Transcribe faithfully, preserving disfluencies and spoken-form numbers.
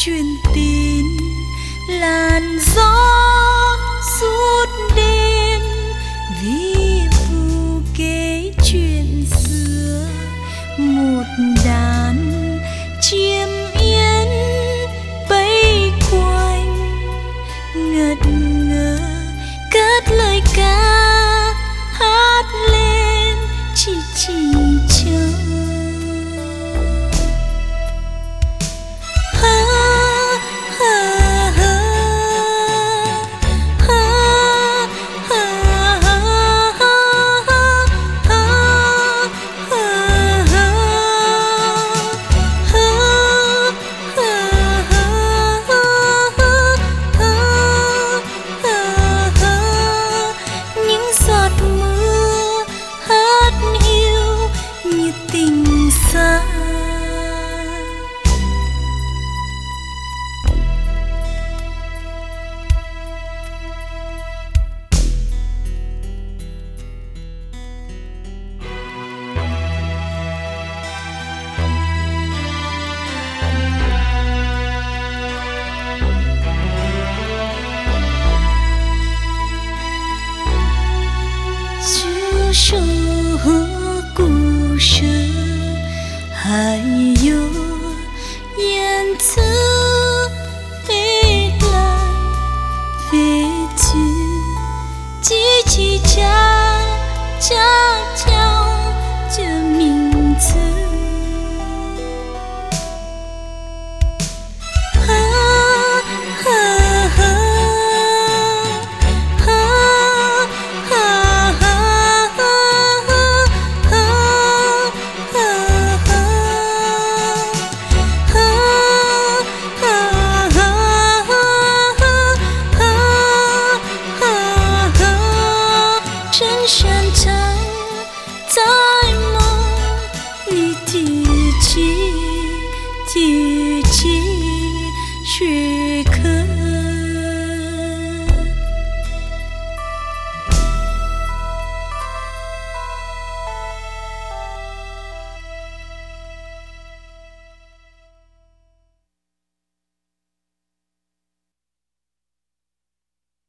truyền tin làn gió suốt đêm vi vu kể chuyện xưa. Một đàn chim yên bay quanh ngất ngơ cất lời ca hát lên chỉ chỉ chờ. Số故事还有燕子飞来飞去，叽叽喳喳叫着名字。在梦里提起，提起，时刻。